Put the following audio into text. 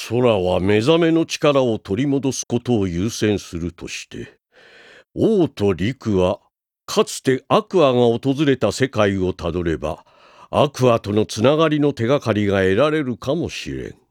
空は目覚めの力を取り戻すことを優先するとして、王と陸はかつてアクアが訪れた世界をたどれば、アクアとのつながりの手がかりが得られるかもしれん。